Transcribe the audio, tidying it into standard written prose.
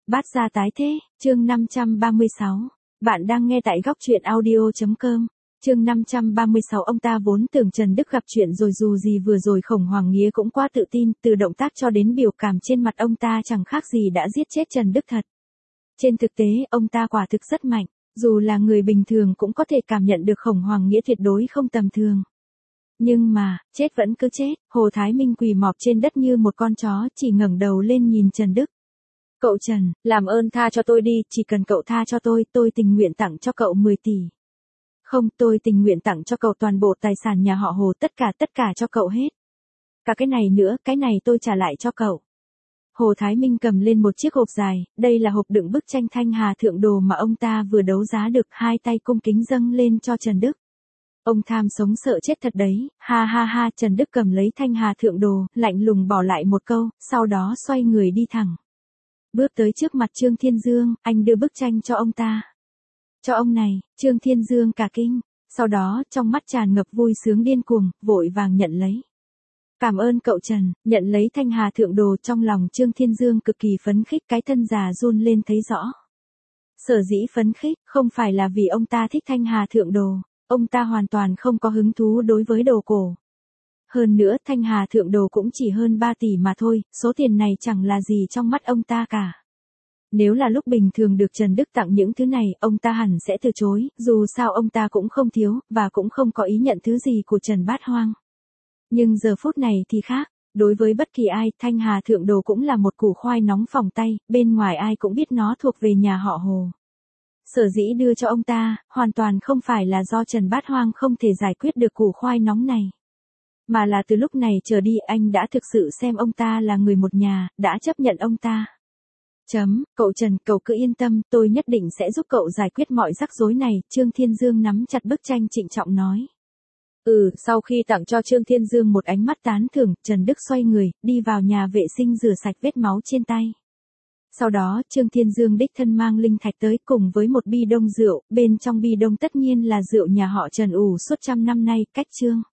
Bát gia tái thế, chương 536. Bạn đang nghe tại góc truyện audio.com. Chương 536. Ông ta vốn tưởng Trần Đức gặp chuyện rồi, dù gì vừa rồi Khổng Hoàng Nghĩa cũng quá tự tin, từ động tác cho đến biểu cảm trên mặt ông ta chẳng khác gì đã giết chết Trần Đức thật. Trên thực tế, ông ta quả thực rất mạnh, dù là người bình thường cũng có thể cảm nhận được Khổng Hoàng Nghĩa tuyệt đối không tầm thường. Nhưng mà, chết vẫn cứ chết, Hồ Thái Minh quỳ mọp trên đất như một con chó, chỉ ngẩng đầu lên nhìn Trần Đức. Cậu Trần, làm ơn tha cho tôi đi, chỉ cần cậu tha cho tôi tình nguyện tặng cho cậu 10 tỷ. Không, tôi tình nguyện tặng cho cậu toàn bộ tài sản nhà họ Hồ, tất cả cho cậu hết. Cả cái này nữa, cái này tôi trả lại cho cậu. Hồ Thái Minh cầm lên một chiếc hộp dài, đây là hộp đựng bức tranh Thanh Hà Thượng Đồ mà ông ta vừa đấu giá được, hai tay cung kính dâng lên cho Trần Đức. Ông tham sống sợ chết thật đấy, ha ha ha. Trần Đức cầm lấy Thanh Hà Thượng Đồ, lạnh lùng bỏ lại một câu, sau đó xoay người đi thẳng. Bước tới trước mặt Trương Thiên Dương, anh đưa bức tranh cho ông ta. Cho ông này, Trương Thiên Dương cả kinh, sau đó trong mắt tràn ngập vui sướng điên cuồng, vội vàng nhận lấy. Cảm ơn cậu Trần. Nhận lấy Thanh Hà Thượng Đồ, trong lòng Trương Thiên Dương cực kỳ phấn khích, cái thân già run lên thấy rõ. Sở dĩ phấn khích, không phải là vì ông ta thích Thanh Hà Thượng Đồ, ông ta hoàn toàn không có hứng thú đối với đồ cổ. Hơn nữa, Thanh Hà Thượng Đồ cũng chỉ hơn 3 tỷ mà thôi, số tiền này chẳng là gì trong mắt ông ta cả. Nếu là lúc bình thường được Trần Đức tặng những thứ này, ông ta hẳn sẽ từ chối, dù sao ông ta cũng không thiếu, và cũng không có ý nhận thứ gì của Trần Bát Hoang. Nhưng giờ phút này thì khác, đối với bất kỳ ai, Thanh Hà Thượng Đồ cũng là một củ khoai nóng phỏng tay, bên ngoài ai cũng biết nó thuộc về nhà họ Hồ. Sở dĩ đưa cho ông ta, hoàn toàn không phải là do Trần Bát Hoang không thể giải quyết được củ khoai nóng này. Mà là từ lúc này trở đi anh đã thực sự xem ông ta là người một nhà, đã chấp nhận ông ta. Cậu Trần, cậu cứ yên tâm, tôi nhất định sẽ giúp cậu giải quyết mọi rắc rối này, Trương Thiên Dương nắm chặt bức tranh trịnh trọng nói. Sau khi tặng cho Trương Thiên Dương một ánh mắt tán thưởng, Trần Đức xoay người, đi vào nhà vệ sinh rửa sạch vết máu trên tay. Sau đó, Trương Thiên Dương đích thân mang linh thạch tới cùng với một bi đông rượu, bên trong bi đông tất nhiên là rượu nhà họ Trần ủ suốt trăm năm nay, cách Trương